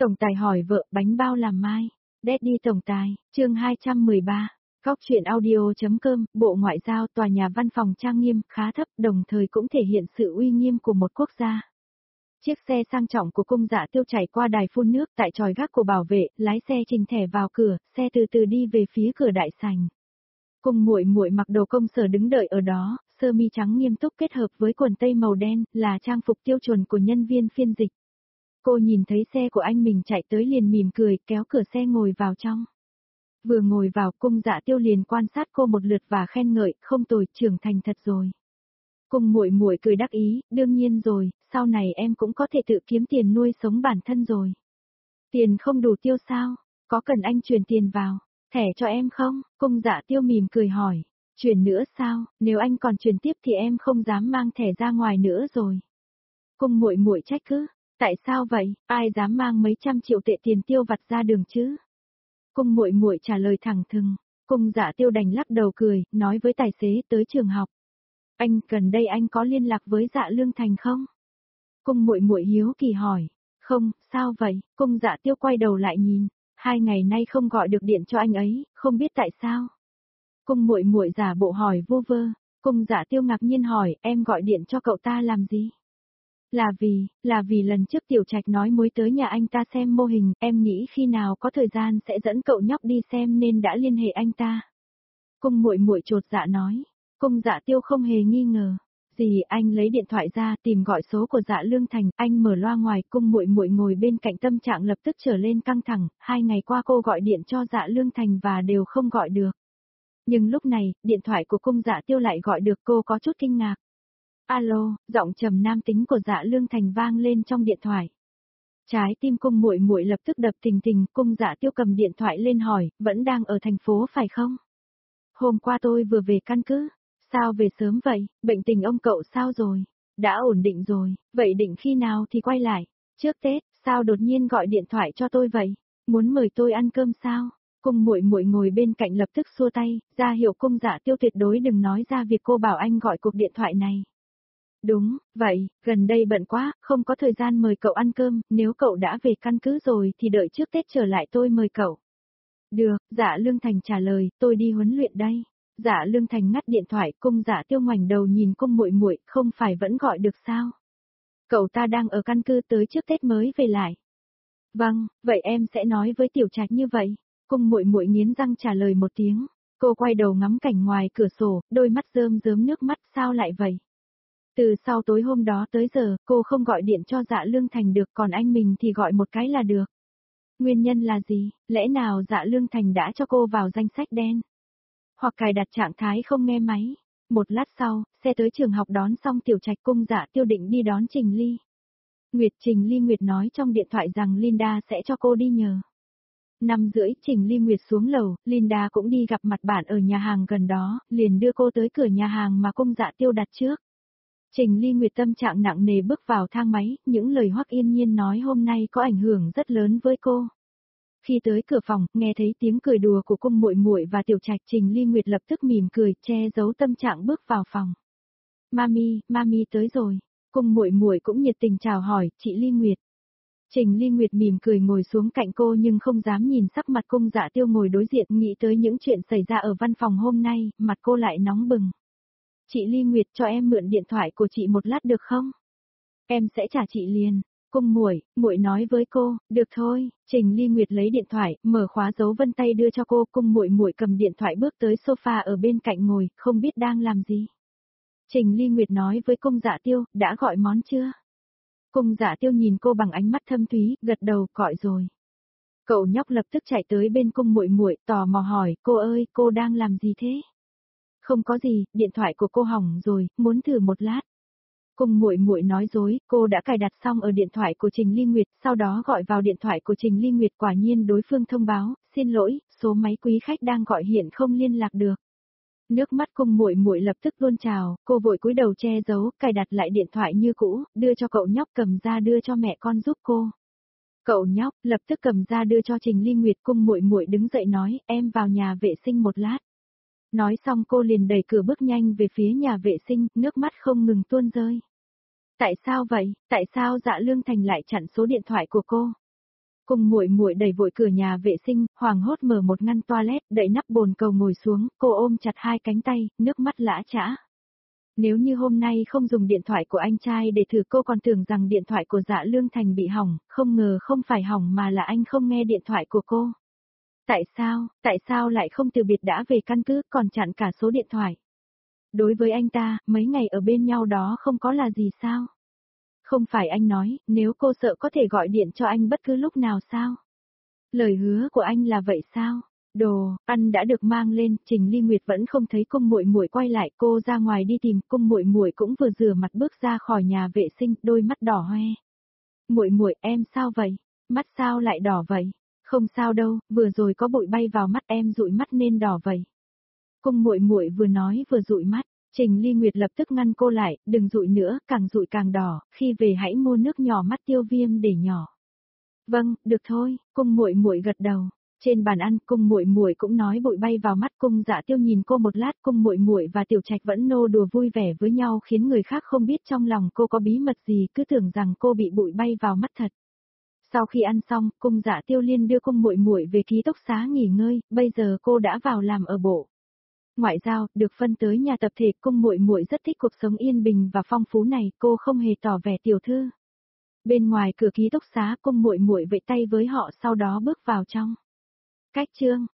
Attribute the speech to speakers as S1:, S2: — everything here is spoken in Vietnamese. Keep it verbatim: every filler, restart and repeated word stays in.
S1: Tổng tài hỏi vợ bánh bao làm mai. Daddy tổng tài, chương hai trăm mười ba. Góc chuyện audio.com, Bộ Ngoại giao tòa nhà văn phòng trang nghiêm, khá thấp, đồng thời cũng thể hiện sự uy nghiêm của một quốc gia. Chiếc xe sang trọng của cung Dạ Tiêu chạy qua đài phun nước tại chòi gác của bảo vệ, lái xe trình thẻ vào cửa, xe từ từ đi về phía cửa đại sảnh. Cung Muội Muội mặc đồ công sở đứng đợi ở đó, sơ mi trắng nghiêm túc kết hợp với quần tây màu đen, là trang phục tiêu chuẩn của nhân viên phiên dịch. Cô nhìn thấy xe của anh mình chạy tới liền mỉm cười, kéo cửa xe ngồi vào trong. Vừa ngồi vào, cung Dạ Tiêu liền quan sát cô một lượt và khen ngợi, không tồi, trưởng thành thật rồi. Cung Muội Muội cười đắc ý, đương nhiên rồi, sau này em cũng có thể tự kiếm tiền nuôi sống bản thân rồi. Tiền không đủ tiêu sao? Có cần anh chuyển tiền vào? Thẻ cho em không? Cung Dạ Tiêu mỉm cười hỏi. Chuyển nữa sao? Nếu anh còn chuyển tiếp thì em không dám mang thẻ ra ngoài nữa rồi. Cung Muội Muội trách cứ. Tại sao vậy? Ai dám mang mấy trăm triệu tệ tiền tiêu vặt ra đường chứ? Cung Muội Muội trả lời thẳng thừng. Cung Dạ Tiêu đành lắc đầu cười, nói với tài xế tới trường học. Anh, gần đây anh có liên lạc với Dạ Lương Thành không? Cung Muội Muội hiếu kỳ hỏi. Không, sao vậy? Cung Dạ Tiêu quay đầu lại nhìn. Hai ngày nay không gọi được điện cho anh ấy, không biết tại sao. Cung Muội Muội giả bộ hỏi vu vơ. Cung Dạ Tiêu ngạc nhiên hỏi, em gọi điện cho cậu ta làm gì? Là vì, là vì lần trước Tiểu Trạch nói muốn tới nhà anh ta xem mô hình, em nghĩ khi nào có thời gian sẽ dẫn cậu nhóc đi xem nên đã liên hệ anh ta. Cung Muội Muội chột dạ nói. Cung Dạ Tiêu không hề nghi ngờ. Gì, anh lấy điện thoại ra tìm gọi số của Dạ Lương Thành, anh mở loa ngoài. Cung Muội Muội ngồi bên cạnh tâm trạng lập tức trở lên căng thẳng, hai ngày qua cô gọi điện cho Dạ Lương Thành và đều không gọi được. Nhưng lúc này, điện thoại của Cung Dạ Tiêu lại gọi được, cô có chút kinh ngạc. Alo, giọng trầm nam tính của Dạ Lương Thành vang lên trong điện thoại. Trái tim Cung Muội Muội lập tức đập thình thình, Cung Dạ Tiêu cầm điện thoại lên hỏi, vẫn đang ở thành phố phải không? Hôm qua tôi vừa về căn cứ. Sao về sớm vậy, bệnh tình ông cậu sao rồi? Đã ổn định rồi, vậy định khi nào thì quay lại? Trước Tết, sao đột nhiên gọi điện thoại cho tôi vậy? Muốn mời tôi ăn cơm sao? Cung Muội Muội ngồi bên cạnh lập tức xua tay, ra hiệu Cung Dạ Tiêu tuyệt đối đừng nói ra việc cô bảo anh gọi cuộc điện thoại này. Đúng, vậy, gần đây bận quá, không có thời gian mời cậu ăn cơm, nếu cậu đã về căn cứ rồi thì đợi trước Tết trở lại tôi mời cậu. Được, Dạ Lương Thành trả lời, tôi đi huấn luyện đây. Dạ Lương Thành ngắt điện thoại, Cung Dạ Tiêu ngoảnh đầu nhìn Cung Muội Muội, không phải vẫn gọi được sao? Cậu ta đang ở căn cứ tới trước Tết mới về lại. Vâng, vậy em sẽ nói với Tiểu Trạch như vậy. Cung Muội Muội nghiến răng trả lời một tiếng. Cô quay đầu ngắm cảnh ngoài cửa sổ, đôi mắt rơm rớm nước mắt, sao lại vậy? Từ sau tối hôm đó tới giờ, cô không gọi điện cho Dạ Lương Thành được, còn anh mình thì gọi một cái là được. Nguyên nhân là gì? Lẽ nào Dạ Lương Thành đã cho cô vào danh sách đen? Hoặc cài đặt trạng thái không nghe máy. Một lát sau, xe tới trường học đón xong Tiểu Trạch, Cung Dạ Tiêu định đi đón Trình Ly. Nguyệt Trình Ly Nguyệt nói trong điện thoại rằng Linda sẽ cho cô đi nhờ. Năm rưỡi, Trình Ly Nguyệt xuống lầu, Linda cũng đi gặp mặt bạn ở nhà hàng gần đó, liền đưa cô tới cửa nhà hàng mà Cung Dạ Tiêu đặt trước. Trình Ly Nguyệt tâm trạng nặng nề bước vào thang máy, những lời Hoắc Yên Nhiên nói hôm nay có ảnh hưởng rất lớn với cô. Khi tới cửa phòng, nghe thấy tiếng cười đùa của Cung Muội Muội và Tiểu Trạch, Trình Ly Nguyệt lập tức mỉm cười, che giấu tâm trạng bước vào phòng. Mami, mami tới rồi. Cung Muội Muội cũng nhiệt tình chào hỏi, chị Ly Nguyệt. Trình Ly Nguyệt mỉm cười ngồi xuống cạnh cô nhưng không dám nhìn sắc mặt Cung Dạ Tiêu ngồi đối diện, nghĩ tới những chuyện xảy ra ở văn phòng hôm nay, mặt cô lại nóng bừng. Chị Ly Nguyệt, cho em mượn điện thoại của chị một lát được không? Em sẽ trả chị liền. Cung Muội, Muội nói với cô, được thôi. Trình Ly Nguyệt lấy điện thoại, mở khóa dấu vân tay đưa cho cô, Cung Muội Muội cầm điện thoại bước tới sofa ở bên cạnh ngồi, không biết đang làm gì. Trình Ly Nguyệt nói với Cung Dạ Tiêu, đã gọi món chưa? Cung Dạ Tiêu nhìn cô bằng ánh mắt thâm thúy, gật đầu, gọi rồi. Cậu nhóc lập tức chạy tới bên Cung Muội Muội, tò mò hỏi, cô ơi, cô đang làm gì thế? Không có gì, điện thoại của cô hỏng rồi, muốn thử một lát. Cung Muội Muội nói dối, cô đã cài đặt xong ở điện thoại của Trình Ly Nguyệt, sau đó gọi vào điện thoại của Trình Ly Nguyệt, quả nhiên đối phương thông báo, xin lỗi, số máy quý khách đang gọi hiện không liên lạc được. Nước mắt Cung Muội Muội lập tức tuôn trào, cô vội cúi đầu che giấu, cài đặt lại điện thoại như cũ, đưa cho cậu nhóc cầm ra đưa cho mẹ con giúp cô. Cậu nhóc lập tức cầm ra đưa cho Trình Ly Nguyệt, Cung Muội Muội đứng dậy nói, em vào nhà vệ sinh một lát. Nói xong cô liền đẩy cửa bước nhanh về phía nhà vệ sinh, nước mắt không ngừng tuôn rơi. Tại sao vậy? Tại sao Dạ Lương Thành lại chặn số điện thoại của cô? Cung Muội Muội đẩy vội cửa nhà vệ sinh, hoảng hốt mở một ngăn toilet, đậy nắp bồn cầu ngồi xuống, cô ôm chặt hai cánh tay, nước mắt lã chã. Nếu như hôm nay không dùng điện thoại của anh trai để thử, cô còn tưởng rằng điện thoại của Dạ Lương Thành bị hỏng, không ngờ không phải hỏng mà là anh không nghe điện thoại của cô. Tại sao, tại sao lại không từ biệt đã về căn cứ còn chặn cả số điện thoại? Đối với anh ta, mấy ngày ở bên nhau đó không có là gì sao? Không phải anh nói, nếu cô sợ có thể gọi điện cho anh bất cứ lúc nào sao? Lời hứa của anh là vậy sao? Đồ ăn đã được mang lên, Trình Ly Nguyệt vẫn không thấy Cung Muội Muội quay lại, cô ra ngoài đi tìm, Cung Muội Muội cũng vừa rửa mặt bước ra khỏi nhà vệ sinh, đôi mắt đỏ hoe. Muội Muội, em sao vậy? Mắt sao lại đỏ vậy? Không sao đâu, vừa rồi có bụi bay vào mắt em dụi mắt nên đỏ vậy. Cung Muội Muội vừa nói vừa dụi mắt, Trình Ly Nguyệt lập tức ngăn cô lại, đừng dụi nữa, càng dụi càng đỏ, khi về hãy mua nước nhỏ mắt tiêu viêm để nhỏ. Vâng, được thôi, Cung Muội Muội gật đầu. Trên bàn ăn, Cung Muội Muội cũng nói bụi bay vào mắt. Cung Dạ Tiêu nhìn cô một lát, Cung Muội Muội và Tiểu Trạch vẫn nô đùa vui vẻ với nhau khiến người khác không biết trong lòng cô có bí mật gì, cứ tưởng rằng cô bị bụi bay vào mắt thật. Sau khi ăn xong, Cung Dạ Tiêu liên đưa Cung Muội Muội về ký túc xá nghỉ ngơi, bây giờ cô đã vào làm ở bộ ngoại giao, được phân tới nhà tập thể. Cung Muội Muội rất thích cuộc sống yên bình và phong phú này, cô không hề tỏ vẻ tiểu thư. Bên ngoài cửa ký túc xá, Cung Muội Muội vẫy tay với họ sau đó bước vào trong. Cách chương